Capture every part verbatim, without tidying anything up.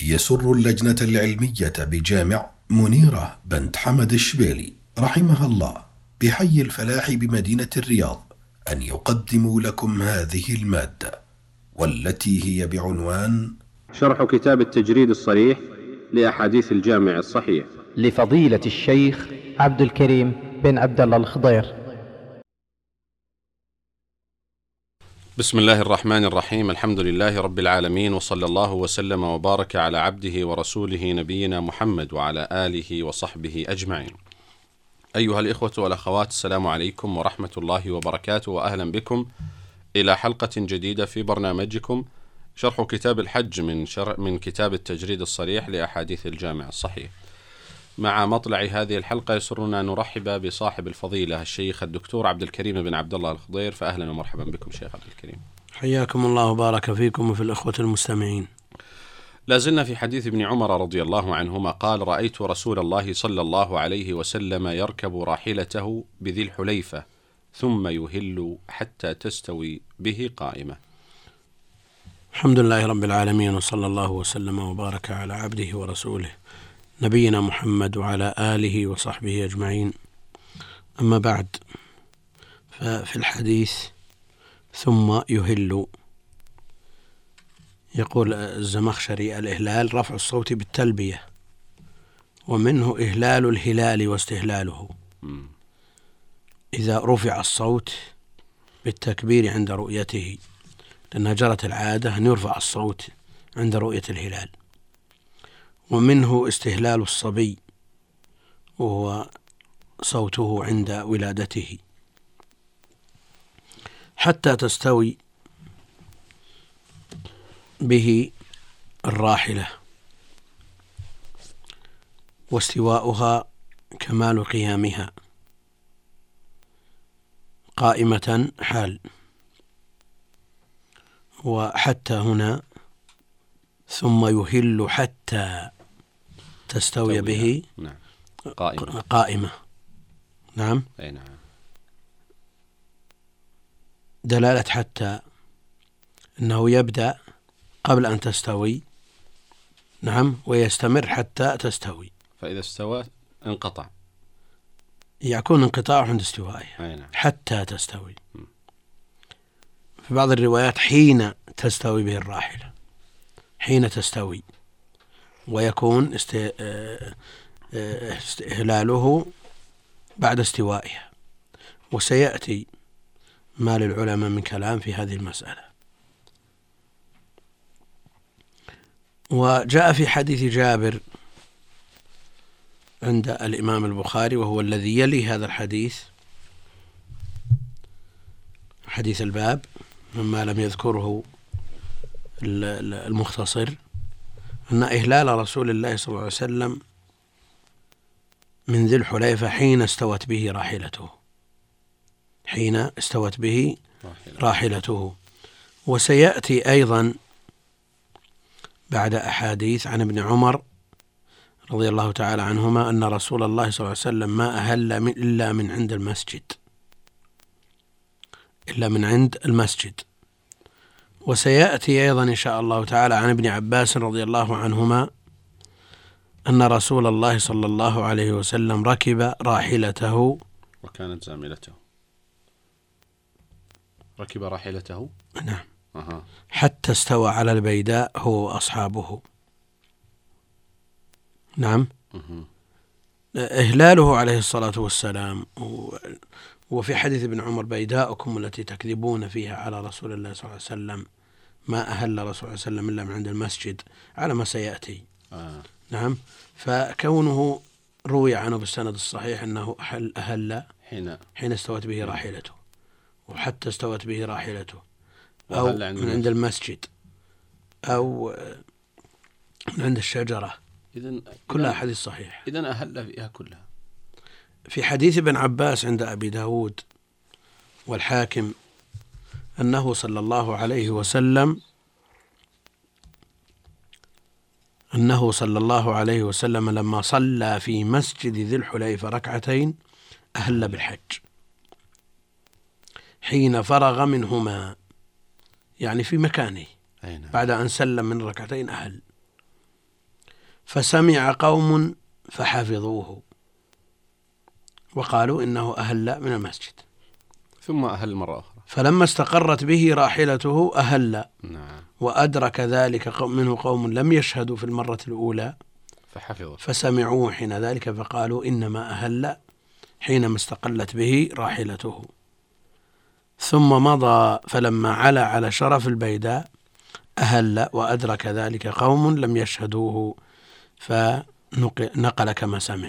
يسر اللجنة العلمية بجامع منيرة بنت حمد الشبيلي رحمها الله بحي الفلاح بمدينة الرياض أن يقدموا لكم هذه المادة، والتي هي بعنوان شرح كتاب التجريد الصريح لأحاديث الجامع الصحيح لفضيلة الشيخ عبد الكريم بن عبد الله الخضير. بسم الله الرحمن الرحيم. الحمد لله رب العالمين، وصلى الله وسلم وبارك على عبده ورسوله نبينا محمد وعلى آله وصحبه أجمعين. أيها الإخوة والأخوات، السلام عليكم ورحمة الله وبركاته، وأهلا بكم إلى حلقة جديدة في برنامجكم شرح كتاب الحج من, شر... من كتاب التجريد الصريح لأحاديث الجامع الصحيح. مع مطلع هذه الحلقة يسرنا أن نرحب بصاحب الفضيلة الشيخ الدكتور عبد الكريم بن عبد الله الخضير، فأهلا ومرحبا بكم شيخ عبد الكريم. حياكم الله وبارك فيكم وفي الأخوة المستمعين. لازلنا في حديث ابن عمر رضي الله عنهما قال: رأيت رسول الله صلى الله عليه وسلم يركب راحلته بذي الحليفة ثم يهل حتى تستوي به قائمة. الحمد لله رب العالمين، وصلى الله وسلم وبارك على عبده ورسوله نبينا محمد وعلى آله وصحبه أجمعين. أما بعد، ففي الحديث ثم يهل يقول الزمخشري: الإهلال رفع الصوت بالتلبية، ومنه إهلال الهلال واستهلاله، إذا رفع الصوت بالتكبير عند رؤيته، لأنها جرت العادة أن يرفع الصوت عند رؤية الهلال. ومنه استهلال الصبي، وهو صوته عند ولادته، حتى تستوي به الراحلة، واستواؤها كمال قيامها قائمة حال. وحتى هنا ثم يهل حتى تستوي به نعم. قائمة. قائمة. نعم. أي نعم. دلالة حتى أنه يبدأ قبل أن تستوي، نعم، ويستمر حتى تستوي، فإذا استوى انقطع، يكون انقطاع عند استوائها. نعم. حتى تستوي. م. في بعض الروايات حين تستوي به الراحلة، حين تستوي، ويكون استهلاله بعد استوائها. وسيأتي ما للعلماء من كلام في هذه المسألة. وجاء في حديث جابر عند الإمام البخاري، وهو الذي يلي هذا الحديث، حديث الباب، مما لم يذكره المختصر، أن إهلال رسول الله صلى الله عليه وسلم من ذي الحليفة حين استوت به راحلته، حين استوت به راحلته. وسيأتي أيضا بعد أحاديث عن ابن عمر رضي الله تعالى عنهما أن رسول الله صلى الله عليه وسلم ما أهل من إلا من عند المسجد، إلا من عند المسجد. وسيأتي أيضا إن شاء الله تعالى عن ابن عباس رضي الله عنهما أن رسول الله صلى الله عليه وسلم ركب راحلته وكانت زاملته. ركب راحلته، نعم، أه. حتى حتى استوى على البيداء هو وأصحابه. نعم. أه. إهلاله عليه الصلاة والسلام. وفي حديث ابن عمر: بيداؤكم التي تكذبون فيها على رسول الله صلى الله عليه وسلم، ما أهل رسول الله صلى الله عليه وسلم إلا من عند المسجد، على ما سيأتي. آه. نعم. فكونه روي عنه بالسند الصحيح أنه أهل, أهل حين حين استوت به راحلته، وحتى استوت به راحلته، أو من عند المسجد، أو من عند الشجرة، إذن كلها حديث صحيح. إذن أهل فيها كلها. في حديث ابن عباس عند أبي داود والحاكم أنه صلى الله عليه وسلم أنه صلى الله عليه وسلم لما صلى في مسجد ذي الحليفة ركعتين أهل بالحج حين فرغ منهما، يعني في مكانه بعد أن سلم من ركعتين أهل. فسمع قوم فحفظوه وقالوا إنه أهل من المسجد، ثم أهل مرة أخرى، فلما استقرت به راحلته أهل. نعم. وأدرك ذلك منه قوم لم يشهدوا في المرة الأولى فحفظوا فسمعوه حين ذلك فقالوا إنما أهل حينما استقلت به راحلته. ثم مضى فلما علا على شرف البيداء أهل وأدرك ذلك قوم لم يشهدوه فنقل كما سمع.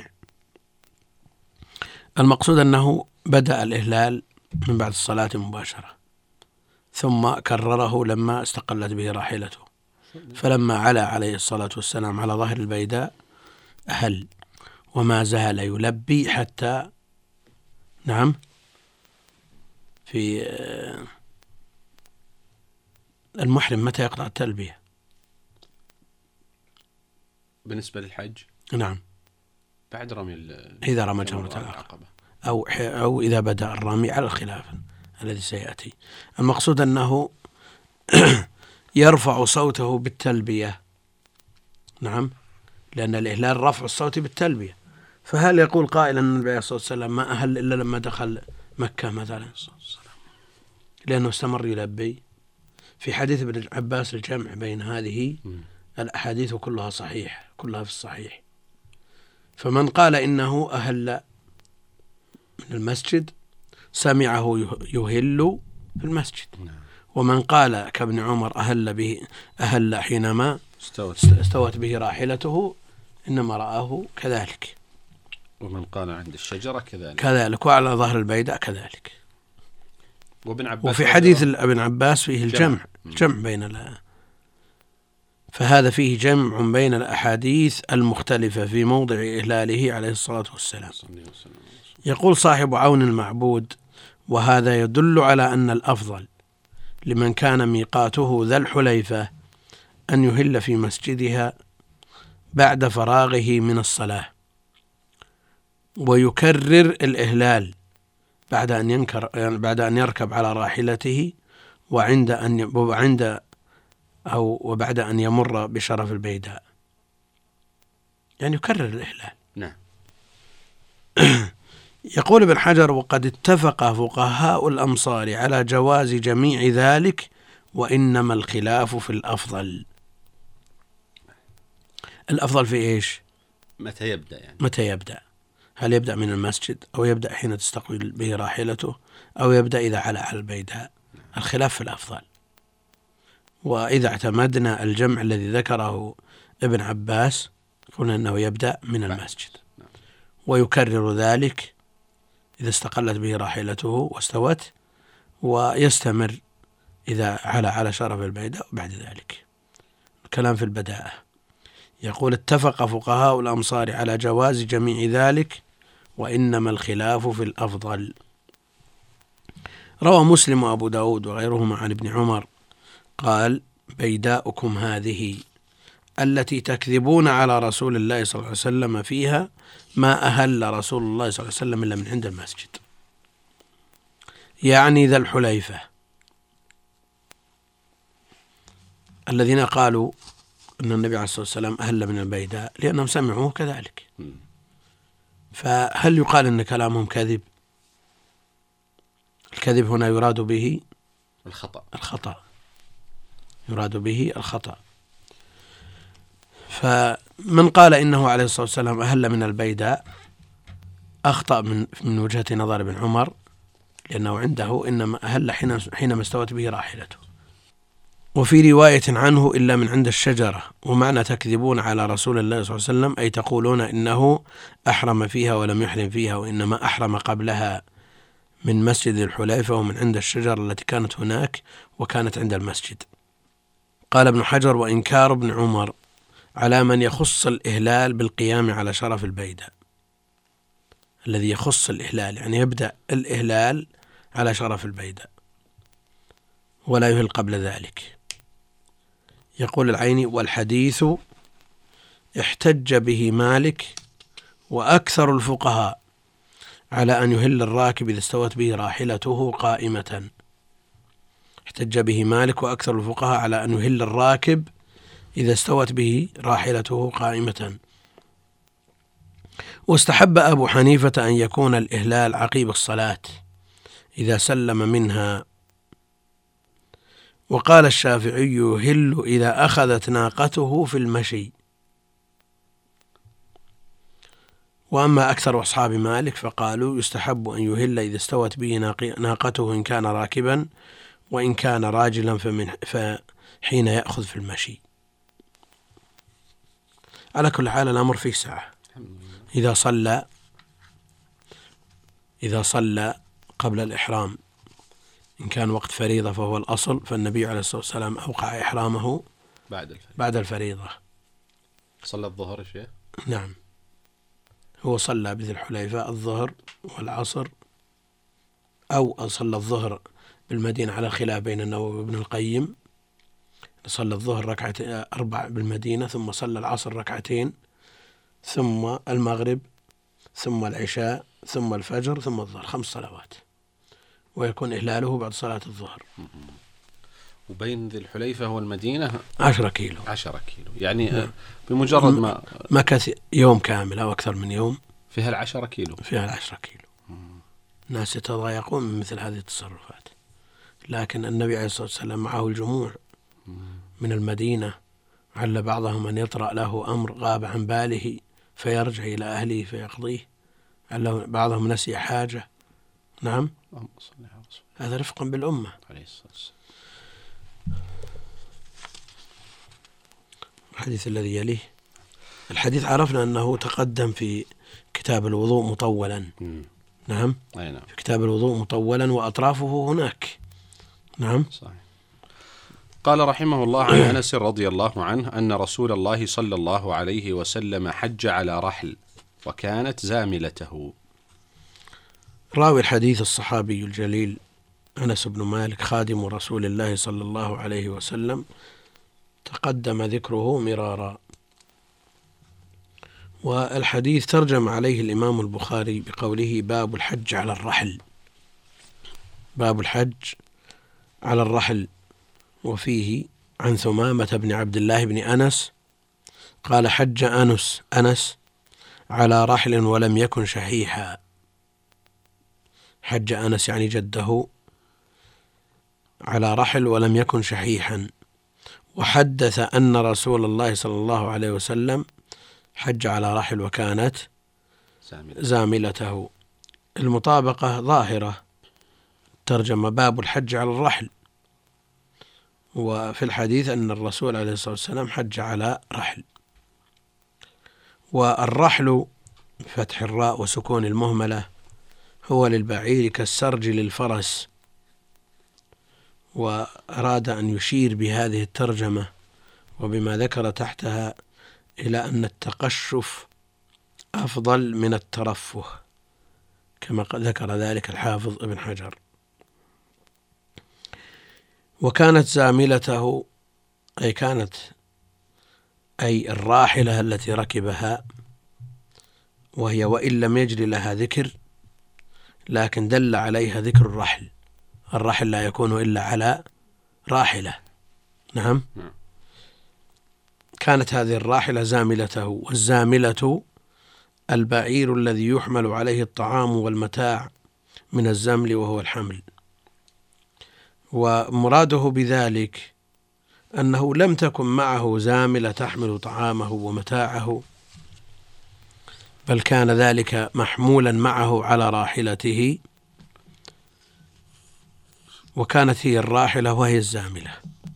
المقصود أنه بدأ الإهلال من بعد الصلاة مباشرة، ثم كرره لما استقلت به راحلته، فلما علا عليه الصلاة والسلام على ظهر البيداء أهل، وما زال يلبي حتى نعم في المحرم متى يقطع التلبية بالنسبة للحج؟ نعم بعد رمي إذا رمى جمرة العقبة أو أو إذا بدأ الرمي على الخلاف الذي سيأتي. المقصود أنه يرفع صوته بالتلبية، نعم، لأن الإهلال رفع الصوت بالتلبية. فهل يقول قائل أن النبي صلى الله عليه وسلم ما أهل إلا لما دخل مكة مثلا لأنه استمر يلبي؟ في حديث ابن عباس الجمع بين هذه الأحاديث كلها صحيح، كلها في الصحيح. فمن قال إنه أهل من المسجد سمعه يهل في المسجد، ومن قال كابن عمر أهل به أهل حينما استوت به راحلته إنما رآه كذلك. ومن قال عند الشجرة كذلك كذلك وعلى ظهر البيداء كذلك. وابن عباس وفي حديث ابن عباس فيه الجمع جمع بين ال فهذا فيه جمع بين الأحاديث المختلفة في موضع إهلاله عليه الصلاة والسلام. يقول صاحب عون المعبود: وهذا يدل على أن الأفضل لمن كان ميقاته ذا الحليفة أن يهل في مسجدها بعد فراغه من الصلاة، ويكرر الإهلال بعد أن ينكر يعني بعد أن يركب على راحلته وعند أن وعند أو وبعد أن يمر بشرف البيداء، يعني يكرر الإهلال. نعم. يقول ابن حجر: وقد اتفق فقهاء الأمصار على جواز جميع ذلك، وإنما الخلاف في الأفضل. الأفضل في إيش؟ متى يبدأ يعني؟ متى يبدأ؟ هل يبدأ من المسجد أو يبدأ حين تستقبل به راحلته أو يبدأ إذا علا على البيداء؟ الخلاف في الأفضل. وإذا اعتمدنا الجمع الذي ذكره ابن عباس قلنا أنه يبدأ من المسجد ويكرر ذلك إذا استقلت به راحلته واستوت، ويستمر إذا علا على شرف البيداء وبعد ذلك. الكلام في البداءة. يقول: اتفق فقهاء الأمصار على جواز جميع ذلك، وإنما الخلاف في الأفضل. روى مسلم وأبو داود وغيرهما عن ابن عمر قال: بيداؤكم هذه التي تكذبون على رسول الله صلى الله عليه وسلم فيها ما أهل رسول الله صلى الله عليه وسلم إلا من عند المسجد، يعني ذا الحليفة، الذين قالوا أن النبي عليه الصلاة والسلام أهل من البيداء لأنهم سمعوه كذلك. فهل يقال أن كلامهم كذب؟ الكذب هنا يراد به الخطأ الخطأ يراد به الخطأ. فمن قال إنه عليه الصلاة والسلام أهل من البيداء أخطأ من من وجهة نظر ابن عمر، لأنه عنده إنما أهل حينما استوت به راحلته. وفي رواية عنه: إلا من عند الشجرة. ومعنى تكذبون على رسول الله صلى الله عليه وسلم أي تقولون إنه أحرم فيها ولم يحرم فيها، وإنما أحرم قبلها من مسجد الحليفة ومن عند الشجرة التي كانت هناك وكانت عند المسجد. قال ابن حجر: وإنكار ابن عمر على من يخص الإهلال بالقيام على شرف البيداء، الذي يخص الإهلال يعني يبدأ الإهلال على شرف البيداء ولا يهل قبل ذلك. يقول العيني: والحديث احتج به مالك وأكثر الفقهاء على أن يهل الراكب إذا استوت به راحلته قائمة. احتج به مالك وأكثر الفقهاء على أن يهل الراكب إذا استوت به راحلته قائمة. واستحب أبو حنيفة أن يكون الإهلال عقيب الصلاة إذا سلم منها. وقال الشافعي يهل إذا أخذت ناقته في المشي. وأما أكثر أصحاب مالك فقالوا يستحب أن يهل إذا استوت به ناقته إن كان راكبا، وإن كان راجلا فمن فحين يأخذ في المشي. على كل حال الأمر فيه ساعة. إذا صلى إذا صلى قبل الإحرام إن كان وقت فريضة فهو الأصل، فالنبي عليه الصلاة والسلام أوقع إحرامه بعد الفريضة. بعد الفريضة. صلى الظهر يا شيخ؟ نعم، هو صلى بذي الحليفة الظهر والعصر، أو صلى الظهر بالمدينة على خلاف بين النووي وابن القيم. صلى الظهر ركعة أربع بالمدينة، ثم صلى العصر ركعتين، ثم المغرب، ثم العشاء، ثم الفجر، ثم الظهر، خمس صلوات، ويكون إهلاله بعد صلاة الظهر. وبين ذي الحليفة والمدينة عشرة كيلو. عشرة كيلو يعني نعم. بمجرد ما مكث يوم كامل أو أكثر من يوم فيها العشرة كيلو فيها العشرة كيلو. الناس يتضايقون من مثل هذه التصرفات، لكن النبي عليه الصلاة والسلام معه الجموع من المدينة، عل بعضهم أن يطرأ له أمر غاب عن باله فيرجع إلى أهله فيقضيه، عل بعضهم نسي حاجة. نعم، هذا رفقا بالأمة. الحديث الذي يليه، الحديث عرفنا أنه تقدم في كتاب الوضوء مطولا. نعم، في كتاب الوضوء مطولا وأطرافه هناك. نعم، صحيح. قال رحمه الله عن أنس رضي الله عنه أن رسول الله صلى الله عليه وسلم حج على رحل وكانت زاملته. راوي الحديث الصحابي الجليل أنس بن مالك خادم رسول الله صلى الله عليه وسلم، تقدم ذكره مرارا. والحديث ترجم عليه الإمام البخاري بقوله باب الحج على الرحل. باب الحج على الرحل. وفيه عن ثمامة بن عبد الله بن أنس قال حج أنس أنس على رحل ولم يكن شحيحا. حج أنس يعني جده على رحل ولم يكن شحيحا. وحدث أن رسول الله صلى الله عليه وسلم حج على رحل وكانت زاملته. المطابقة ظاهرة، ترجم باب الحج على الرحل، وفي الحديث أن الرسول عليه الصلاة والسلام حج على رحل. والرحل فتح الراء وسكون المهملة هو للبعير كالسرج للفرس. وأراد أن يشير بهذه الترجمة وبما ذكر تحتها إلى أن التقشف أفضل من الترفه، كما ذكر ذلك الحافظ ابن حجر. وكانت زاملته أي كانت أي الراحلة التي ركبها، وهي وإن لم يجري لها ذكر لكن دل عليها ذكر الرحل. الرحل لا يكون إلا على راحلة. نعم، كانت هذه الراحلة زاملته. والزاملة البعير الذي يحمل عليه الطعام والمتاع من الزمل وهو الحمل. ومراده بذلك أنه لم تكن معه زاملة تحمل طعامه ومتاعه، بل كان ذلك محمولا معه على راحلته، وكانت هي الراحلة وهي الزاملة.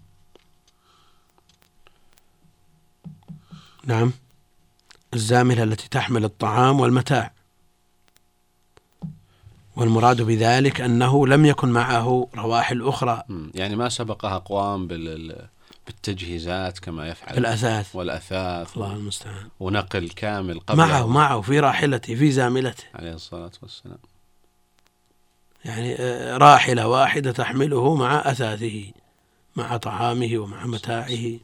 نعم، الزاملة التي تحمل الطعام والمتاع. والمراد بذلك أنه لم يكن معه رواحل أخرى، يعني ما سبقها أقوام بالتجهيزات كما يفعل بالأثاث والأثاث الله المستعان، ونقل كامل قبل معه معه في راحلته في زاملته عليه الصلاة والسلام. يعني راحلة واحدة تحمله مع أثاثه مع طعامه ومع متاعه.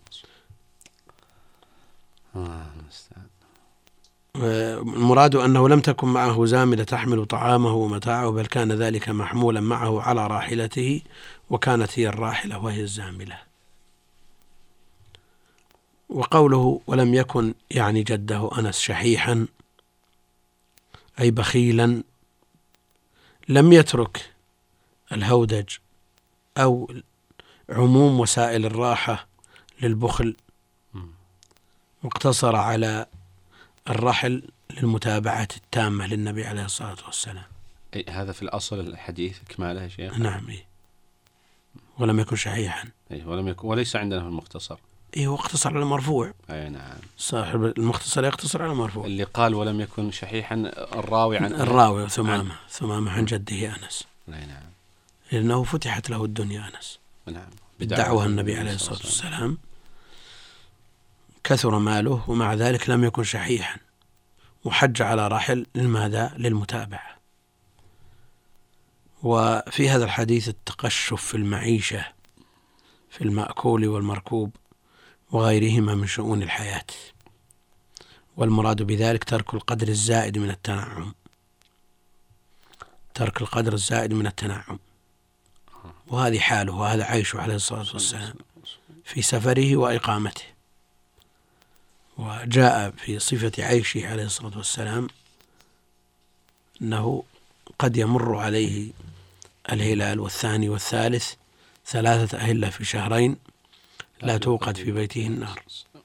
آه المستعان. المراد أنه لم تكن معه زاملة تحمل طعامه ومتاعه، بل كان ذلك محمولا معه على راحلته، وكانت هي الراحلة وهي الزاملة. وقوله ولم يكن يعني جده أنس شحيحا أي بخيلا، لم يترك الهودج أو عموم وسائل الراحة للبخل، واقتصر على الرحل للمتابعة التامة للنبي عليه الصلاة والسلام. أي هذا في الأصل الحديث إكماله يا شيخ؟ نعم. إيه؟ ولم يكن شحيحا. أي ولم يكن، وليس عندنا في المختصر. إيه هو اقتصر على المرفوع. أي نعم. صاحب المختصر يقتصر على المرفوع. اللي قال ولم يكن شحيحا الراوي عن الراوي ثمامة ثمامة عن جده أنس. أي نعم. لأنه فتحت له الدنيا أنس. نعم. بدعوها النبي عليه الصلاة والسلام، كثر ماله ومع ذلك لم يكن شحيحا، وحج على رحل لماذا؟ للمتابعة. وفي هذا الحديث التقشف في المعيشة في المأكول والمركوب وغيرهما من شؤون الحياة، والمراد بذلك ترك القدر الزائد من التنعم، ترك القدر الزائد من التنعم، وهذه حاله وهذا عيشه عليه الصلاة والسلام في سفره وإقامته. وجاء في صفة عيشه عليه الصلاة والسلام أنه قد يمر عليه الهلال والثاني والثالث ثلاثة أهلة في شهرين لا توقد في بيته النار،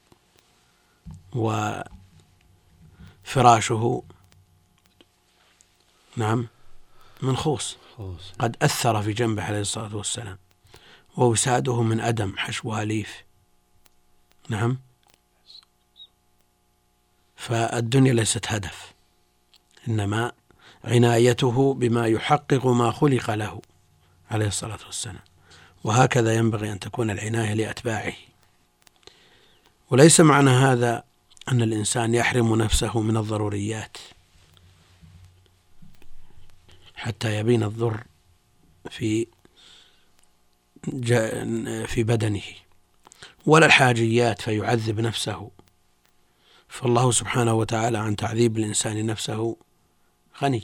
وفراشه نعم منخوص قد أثر في جنبه عليه الصلاة والسلام، ووساده من أدم حشوها ليف. نعم. فالدنيا ليست هدف، إنما عنايته بما يحقق ما خلق له عليه الصلاة والسلام، وهكذا ينبغي أن تكون العناية لأتباعه. وليس معنى هذا أن الإنسان يحرم نفسه من الضروريات حتى يبين الضر في في بدنه، ولا الحاجيات فيعذب نفسه، فالله سبحانه وتعالى عن تعذيب الإنسان نفسه غني،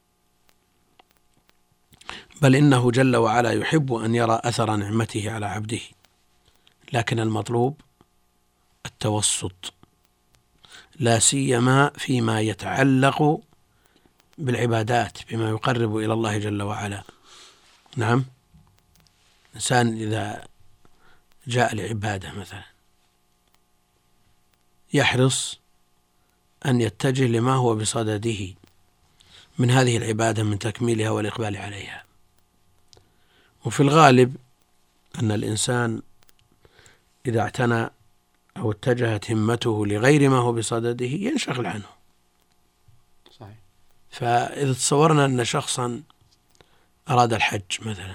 بل إنه جل وعلا يحب أن يرى أثر نعمته على عبده، لكن المطلوب التوسط، لا سيما فيما يتعلق بالعبادات بما يقرب إلى الله جل وعلا. نعم. إنسان إذا جاء لعبادة مثلا يحرص أن يتجه لما هو بصدده من هذه العبادة من تكميلها والإقبال عليها. وفي الغالب أن الإنسان إذا اعتنى أو اتجهت همته لغير ما هو بصدده ينشغل عنه. صحيح. فإذا تصورنا أن شخصا أراد الحج مثلا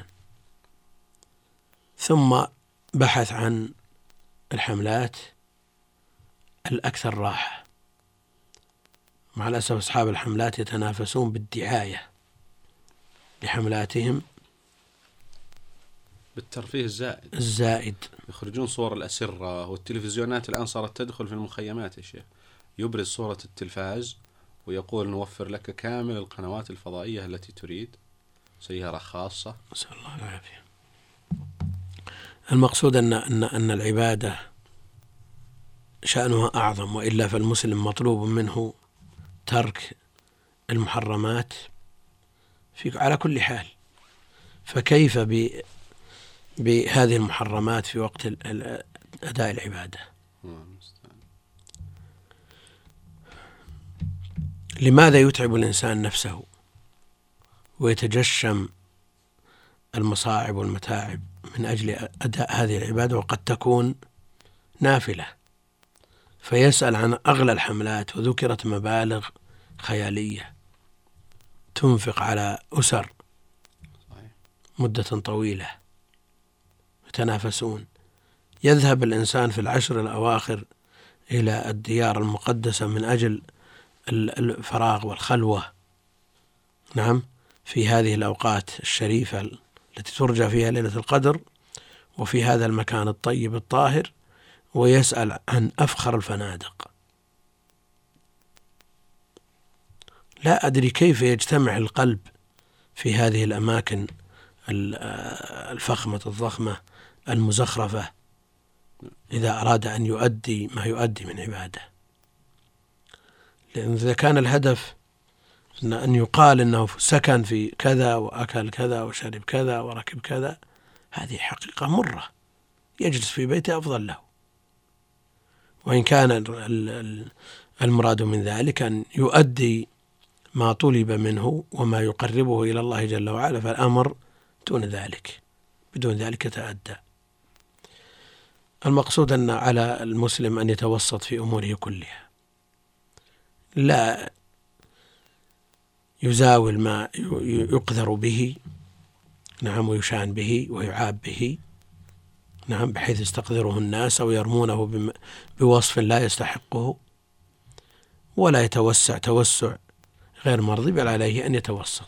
ثم بحث عن الحملات الأكثر راحة، مع الأسف أصحاب الحملات يتنافسون بالدعاية لحملاتهم بالترفيه الزائد الزائد يخرجون صور الأسرة، والتلفزيونات الآن صارت تدخل في المخيمات يا شيخ، يبرز صورة التلفاز ويقول نوفر لك كامل القنوات الفضائية التي تريد، سيارة خاصة. نسأل الله العافية. المقصود أن أن أن العبادة شأنها أعظم، وإلا فالمسلم مطلوب منه ترك المحرمات في على كل حال، فكيف ب بهذه المحرمات في وقت أداء العبادة؟ لماذا يتعب الإنسان نفسه ويتجشم المصاعب والمتاعب من أجل أداء هذه العبادة وقد تكون نافلة؟ فيسأل عن أغلى الحملات، وذكرت مبالغ خيالية تنفق على أسر مدة طويلة يتنافسون. يذهب الإنسان في العشر الأواخر إلى الديار المقدسة من أجل الفراغ والخلوة. نعم. في هذه الأوقات الشريفة التي ترجى فيها ليلة القدر، وفي هذا المكان الطيب الطاهر، ويسأل عن أفخر الفنادق. لا أدري كيف يجتمع القلب في هذه الأماكن الفخمة الضخمة المزخرفة إذا أراد أن يؤدي ما يؤدي من عبادة. لأن إذا كان الهدف أن يقال أنه سكن في كذا وأكل كذا وشرب كذا وركب كذا، هذه حقيقة مرة، يجلس في بيته أفضل له. وإن كان المراد من ذلك أن يؤدي ما طلب منه وما يقربه إلى الله جل وعلا، فالأمر دون ذلك، بدون ذلك يتأدى. المقصود أن على المسلم أن يتوسط في أموره كلها، لا يزاول ما يقذر به، نعم، ويشان به ويعاب به، نعم، بحيث يستقذره الناس أو يرمونه بوصف لا يستحقه، ولا يتوسع توسع غير مرضي، بل عليه أن يتوسط.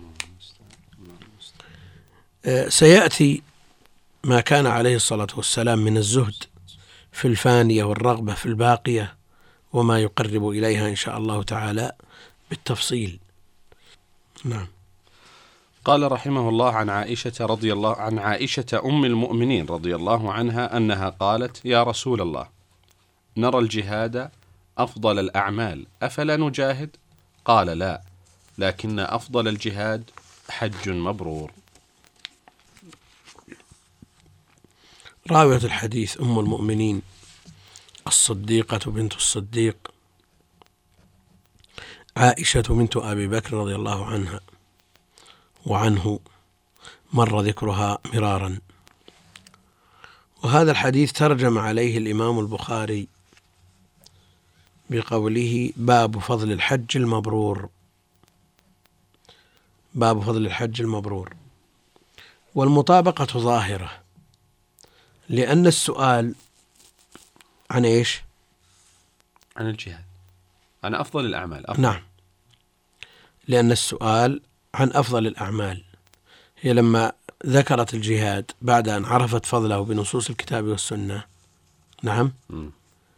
سيأتي ما كان عليه الصلاة والسلام من الزهد في الفانية والرغبة في الباقية وما يقرب إليها إن شاء الله تعالى بالتفصيل. نعم. قال رحمه الله عن عائشة رضي الله عن عائشة أم المؤمنين رضي الله عنها أنها قالت: يا رسول الله، نرى الجهاد أفضل الأعمال، أفلا نجاهد؟ قال: لا، لكن أفضل الجهاد حج مبرور. راوية الحديث أم المؤمنين الصديقة بنت الصديق عائشة بنت أبي بكر رضي الله عنها وعنه، مر ذكرها مرارا. وهذا الحديث ترجم عليه الإمام البخاري بقوله: باب فضل الحج المبرور. باب فضل الحج المبرور. والمطابقة ظاهرة، لأن السؤال عن إيش؟ عن الجهاد، عن أفضل الأعمال. أفضل. نعم، لأن السؤال عن أفضل الأعمال. هي لما ذكرت الجهاد بعد أن عرفت فضله بنصوص الكتاب والسنة، نعم، م.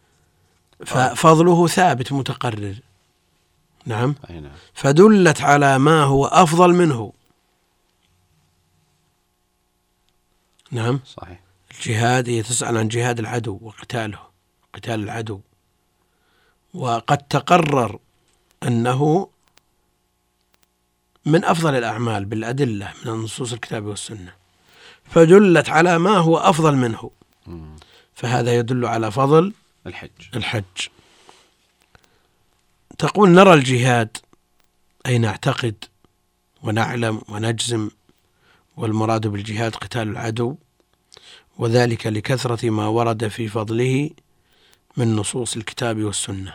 ففضله ثابت متقرر، نعم، نعم، فدلت على ما هو أفضل منه. نعم، صحيح. الجهاد هي تسأل عن جهاد العدو وقتاله، قتال العدو، وقد تقرر أنه من أفضل الأعمال بالأدلة من نصوص الكتاب والسنة، فدلت على ما هو أفضل منه، فهذا يدل على فضل الحج. الحج. تقول نرى الجهاد، أي نعتقد ونعلم ونجزم، والمراد بالجهاد قتال العدو، وذلك لكثرة ما ورد في فضله من نصوص الكتاب والسنة.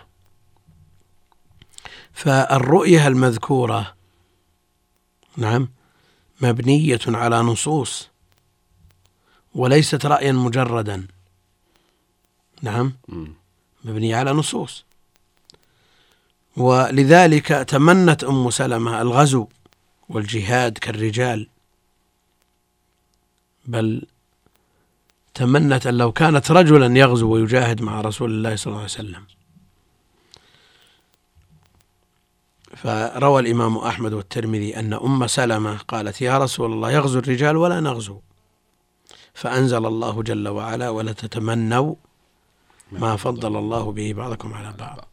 فالرؤية المذكورة، نعم، مبنية على نصوص وليست رأيا مجردا، نعم، مبنية على نصوص. ولذلك تمنت أم سلمة الغزو والجهاد كالرجال، بل تمنت أن لو كانت رجلا يغزو ويجاهد مع رسول الله صلى الله عليه وسلم. فروى الإمام أحمد والترمذي أن أم سلمة قالت: يا رسول الله، يغزو الرجال ولا نغزو؟ فأنزل الله جل وعلا: ولا تتمنوا ما فضل الله به بعضكم على بعض.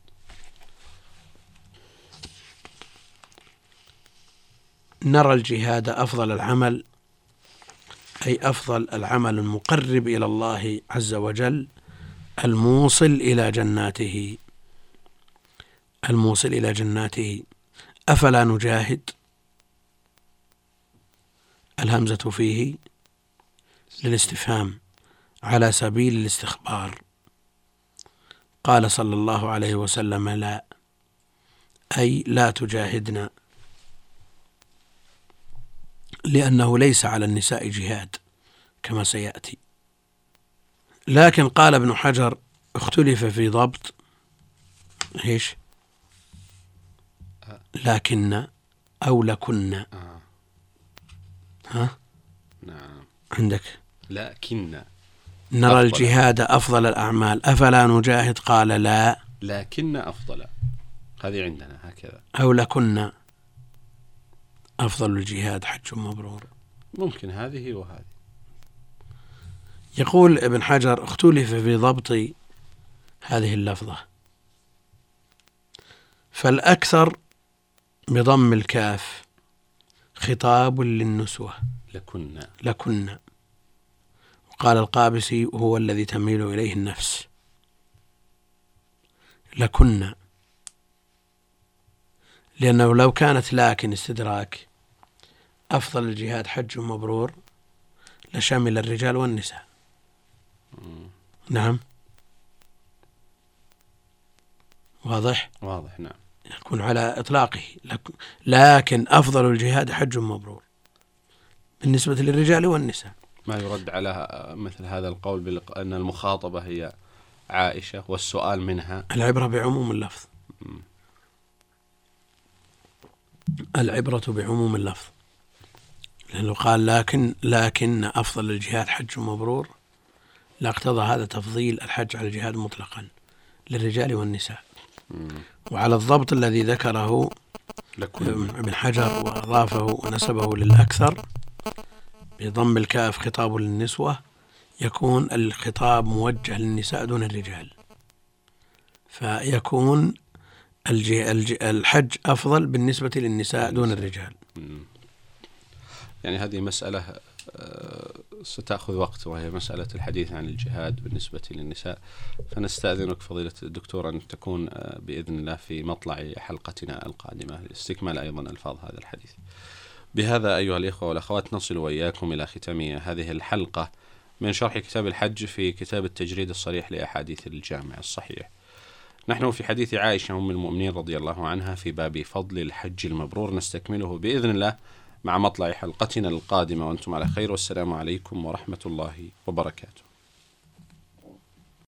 نرى الجهاد أفضل العمل، أي أفضل العمل المقرب إلى الله عز وجل، الموصل إلى جناته، الموصل إلى جناته. أفلا نجاهد؟ الهمزة فيه للاستفهام على سبيل الاستخبار. قال صلى الله عليه وسلم: لا، أي لا تجاهدنا، لأنه ليس على النساء جهاد كما سيأتي. لكن قال ابن حجر: اختلف في ضبط إيش؟ لكن أو لكن. ها؟ نعم، عندك لكن نرى أفضل. الجهاد أفضل الأعمال، أفلا نجاهد؟ قال: لا، لكن أفضل. هذه عندنا هكذا. أو لكن أفضل الجهاد حج مبرور. ممكن هذه وهذه. يقول ابن حجر: اختلف في ضبط هذه اللفظة، فالأكثر بضم الكاف خطاب للنسوة لكن لكن وقال القابسي: هو الذي تميل إليه النفس. لكن، لأنه لو كانت لكن استدراك أفضل الجهاد حج مبرور لشمل الرجال والنساء. نعم، واضح؟ واضح، نعم. يكون على إطلاقه. لكن أفضل الجهاد حج مبرور بالنسبة للرجال والنساء. ما يرد على مثل هذا القول بأن المخاطبة هي عائشة والسؤال منها؟ العبرة بعموم اللفظ. العبرة بعموم اللفظ، لأنه قال لكن لكن أفضل الجهاد حج مبرور، لا اقتضى هذا تفضيل الحج على الجهاد مطلقا للرجال والنساء. وعلى الضبط الذي ذكره ابن حجر وأضافه ونسبه للأكثر بضم الكاف خطاب للنسوة، يكون الخطاب موجه للنساء دون الرجال، فيكون الحج أفضل بالنسبة للنساء دون الرجال. يعني هذه مسألة ستأخذ وقت، وهي مسألة الحديث عن الجهاد بالنسبة للنساء، فنستأذنك فضيلة الدكتور أن تكون بإذن الله في مطلع حلقتنا القادمة لاستكمال أيضا ألفاظ هذا الحديث. بهذا أيها الإخوة والأخوات نصل وإياكم إلى ختام هذه الحلقة من شرح كتاب الحج في كتاب التجريد الصريح لأحاديث الجامع الصحيح. نحن في حديث عائشة أم المؤمنين رضي الله عنها في باب فضل الحج المبرور، نستكمله بإذن الله مع مطلع حلقتنا القادمة، وأنتم على خير، والسلام عليكم ورحمة الله وبركاته.